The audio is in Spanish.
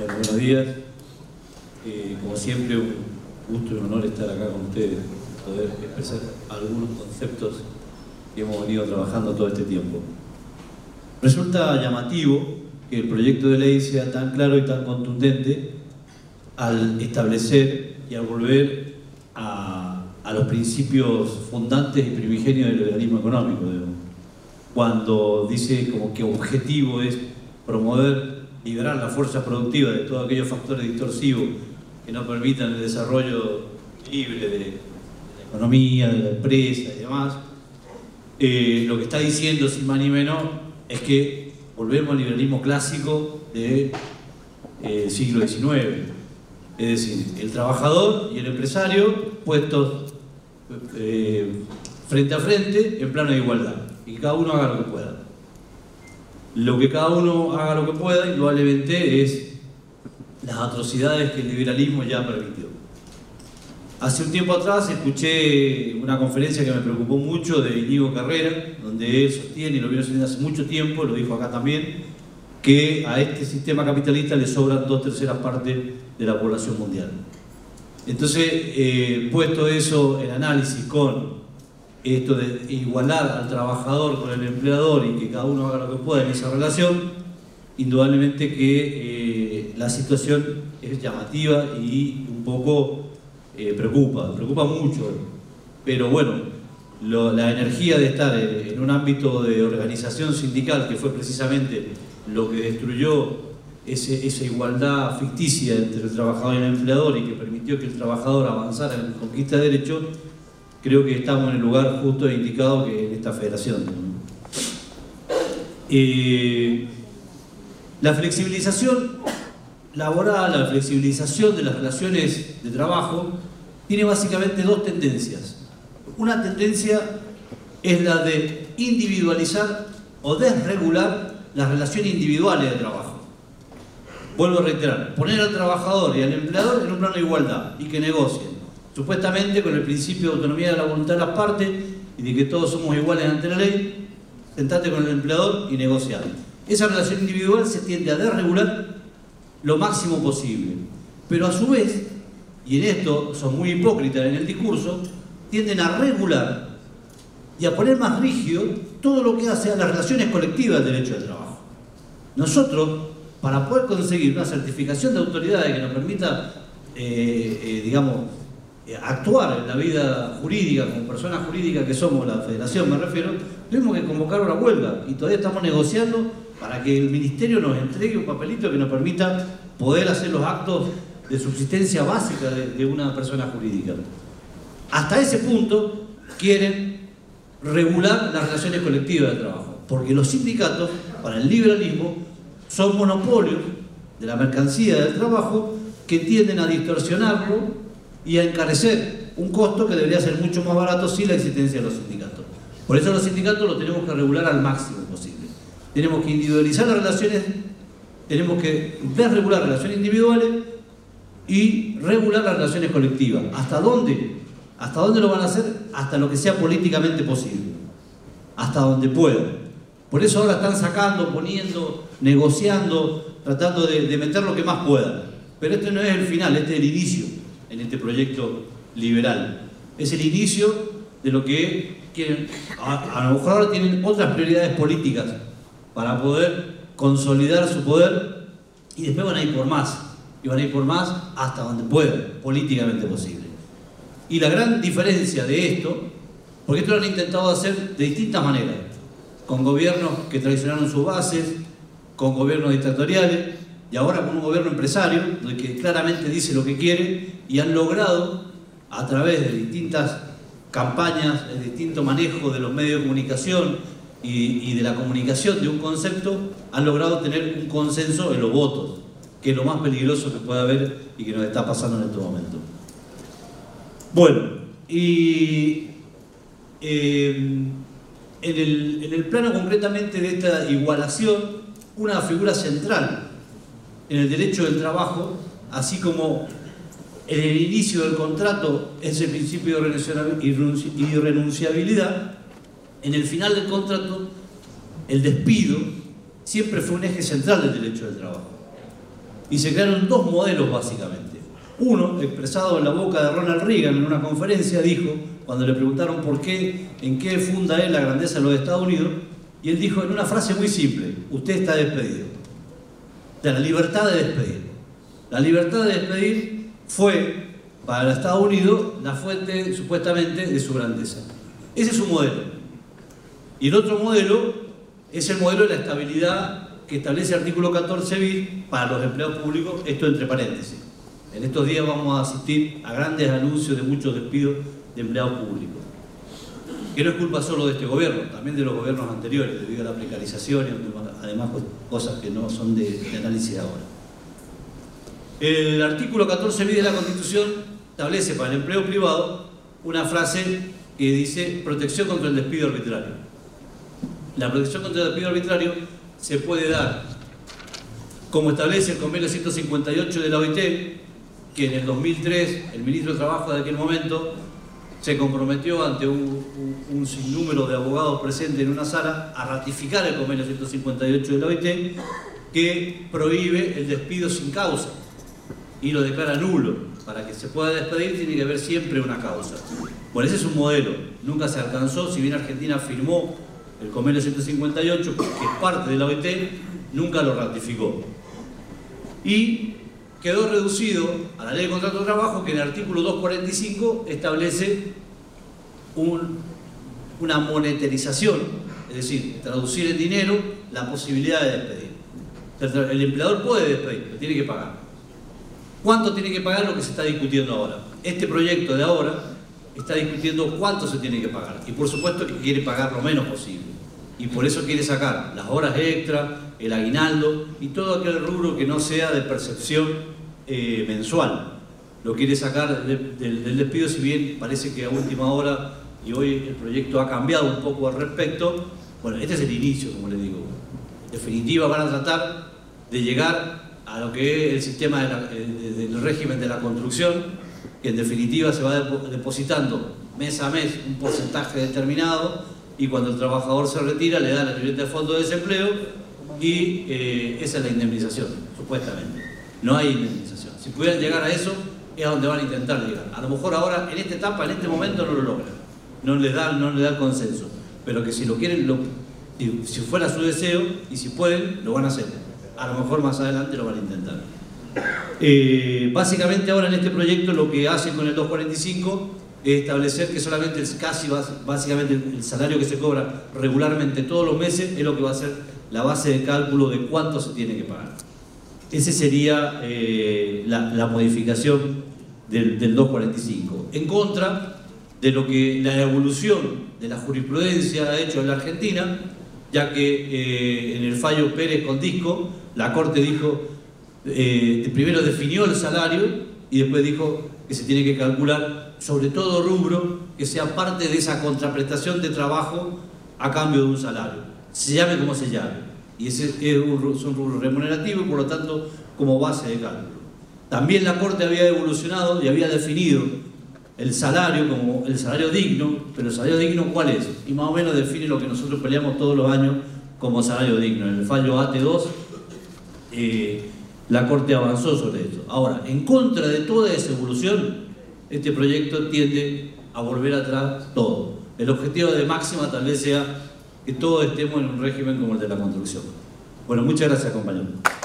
Bueno, buenos días. Como siempre, un gusto y un honor estar acá con ustedes, poder expresar algunos conceptos que hemos venido trabajando todo este tiempo. Resulta llamativo que el proyecto de ley sea tan claro y tan contundente al establecer y al volver a los principios fundantes y primigenios del liberalismo económico, cuando dice como que objetivo es promover, liberar la fuerza productiva de todos aquellos factores distorsivos que no permitan el desarrollo libre de la economía, de la empresa y demás. Lo que está diciendo, sin más ni menos, es que volvemos al liberalismo clásico del siglo XIX. Es decir, el trabajador y el empresario puestos frente a frente en plano de igualdad, y que cada uno haga lo que pueda. Lo que cada uno haga lo que pueda, indudablemente, es las atrocidades que el liberalismo ya permitió. Hace un tiempo atrás escuché una conferencia que me preocupó mucho de Íñigo Carrera, donde él sostiene, y lo viene sosteniendo hace mucho tiempo, lo dijo acá también, que a este sistema capitalista le sobran 2/3 partes de la población mundial. Entonces, puesto eso en análisis con esto de igualar al trabajador con el empleador y que cada uno haga lo que pueda en esa relación, indudablemente que la situación es llamativa y un poco preocupa mucho. Pero bueno, la energía de estar en un ámbito de organización sindical, que fue precisamente lo que destruyó esa igualdad ficticia entre el trabajador y el empleador y que permitió que el trabajador avanzara en la conquista de derechos, creo que estamos en el lugar justo e indicado que en esta federación. La flexibilización laboral, la flexibilización de las relaciones de trabajo, tiene básicamente dos tendencias. Una tendencia es la de individualizar o desregular las relaciones individuales de trabajo. Vuelvo a reiterar, poner al trabajador y al empleador en un plano de igualdad y que negocien, supuestamente con el principio de autonomía de la voluntad de las partes y de que todos somos iguales ante la ley. Sentate con el empleador y negociar. Esa relación individual se tiende a desregular lo máximo posible, pero a su vez, y en esto son muy hipócritas en el discurso, tienden a regular y a poner más rígido todo lo que hace a las relaciones colectivas del derecho del trabajo. Nosotros, para poder conseguir una certificación de autoridades que nos permita, actuar en la vida jurídica, como personas jurídicas que somos, la federación me refiero, tuvimos que convocar una huelga y todavía estamos negociando para que el ministerio nos entregue un papelito que nos permita poder hacer los actos de subsistencia básica de una persona jurídica. Hasta ese punto quieren regular las relaciones colectivas de trabajo, porque los sindicatos, para el liberalismo, son monopolios de la mercancía del trabajo que tienden a distorsionarlo y a encarecer un costo que debería ser mucho más barato sin la existencia de los sindicatos. Por eso los sindicatos los tenemos que regular al máximo posible. Tenemos que individualizar las relaciones, tenemos que desregular las relaciones individuales y regular las relaciones colectivas. ¿Hasta dónde? ¿Hasta dónde lo van a hacer? Hasta lo que sea políticamente posible. Hasta donde puedan. Por eso ahora están sacando, poniendo, negociando, tratando de meter lo que más puedan. Pero este no es el final, este es el inicio en este proyecto liberal. Es el inicio de lo que quieren. A lo mejor ahora tienen otras prioridades políticas para poder consolidar su poder y después van a ir por más. Y van a ir por más hasta donde puedan, políticamente posible. Y la gran diferencia de esto, porque esto lo han intentado hacer de distintas maneras, con gobiernos que traicionaron sus bases, con gobiernos dictatoriales, y ahora con un gobierno empresario, que claramente dice lo que quiere, y han logrado, a través de distintas campañas, de distinto manejo de los medios de comunicación y de la comunicación de un concepto, han logrado tener un consenso en los votos, que es lo más peligroso que puede haber y que nos está pasando en este momento. Bueno, y en el plano concretamente de esta igualación, una figura central en el derecho del trabajo, así como en el inicio del contrato es el principio de irrenunciabilidad, en el final del contrato el despido siempre fue un eje central del derecho del trabajo. Y se crearon dos modelos básicamente. Uno, expresado en la boca de Ronald Reagan en una conferencia, dijo, cuando le preguntaron por qué, en qué funda él la grandeza de los Estados Unidos, y él dijo en una frase muy simple: usted está despedido. De la libertad de despedir. La libertad de despedir fue, para los Estados Unidos, la fuente supuestamente de su grandeza. Ese es su modelo. Y el otro modelo es el modelo de la estabilidad que establece el artículo 14 bis para los empleados públicos, esto entre paréntesis. En estos días vamos a asistir a grandes anuncios de muchos despidos de empleados públicos. Que no es culpa solo de este gobierno, también de los gobiernos anteriores, debido a la precarización y además cosas que no son de análisis ahora. El artículo 14 bis de la Constitución establece para el empleo privado una frase que dice protección contra el despido arbitrario. La protección contra el despido arbitrario se puede dar, como establece el convenio 158 de la OIT, que en el 2003 el ministro de Trabajo de aquel momento se comprometió ante un sinnúmero de abogados presentes en una sala a ratificar el convenio 158 de la OIT, que prohíbe el despido sin causa y lo declara nulo. Para que se pueda despedir tiene que haber siempre una causa. Bueno, ese es un modelo, nunca se alcanzó, si bien Argentina firmó el convenio 158, que es parte de la OIT, nunca lo ratificó. Y quedó reducido a la ley de contrato de trabajo, que en el artículo 245 establece una monetarización, es decir, traducir en dinero la posibilidad de despedir. El empleador puede despedir, pero tiene que pagar. ¿Cuánto tiene que pagar? Lo que se está discutiendo ahora. Este proyecto de ahora está discutiendo cuánto se tiene que pagar. Y por supuesto que quiere pagar lo menos posible. Y por eso quiere sacar las horas extra, el aguinaldo y todo aquel rubro que no sea de percepción mensual. Lo quiere sacar del despido, si bien parece que a última hora, y hoy el proyecto ha cambiado un poco al respecto. Bueno, este es el inicio, como les digo. En definitiva van a tratar de llegar a lo que es el sistema del régimen de la construcción, que en definitiva se va depositando mes a mes un porcentaje determinado, y cuando el trabajador se retira le dan la libreta de fondo de desempleo y esa es la indemnización, supuestamente. No hay indemnización. Si pudieran llegar a eso, es a donde van a intentar llegar. A lo mejor ahora, en esta etapa, en este momento, no lo logran. No les da el consenso. Pero que si lo quieren, si fuera su deseo, y si pueden, lo van a hacer. A lo mejor más adelante lo van a intentar. Básicamente ahora en este proyecto lo que hacen con el 245 es establecer que solamente básicamente el salario que se cobra regularmente todos los meses es lo que va a ser la base de cálculo de cuánto se tiene que pagar. Esa sería la modificación del 245. En contra de lo que la evolución de la jurisprudencia ha hecho en la Argentina, ya que en el fallo Pérez con Disco, la Corte dijo, primero definió el salario y después dijo que se tiene que calcular sobre todo rubro que sea parte de esa contraprestación de trabajo a cambio de un salario, se llame como se llame. Y ese es un rubro remunerativo y por lo tanto como base de cálculo. También la Corte había evolucionado y había definido el salario como el salario digno, pero el salario digno ¿cuál es? Y más o menos define lo que nosotros peleamos todos los años como salario digno. En el fallo AT2 la Corte avanzó sobre esto. Ahora, en contra de toda esa evolución, este proyecto tiende a volver atrás todo. El objetivo de máxima tal vez sea que todos estemos en un régimen como el de la construcción. Bueno, muchas gracias, compañeros.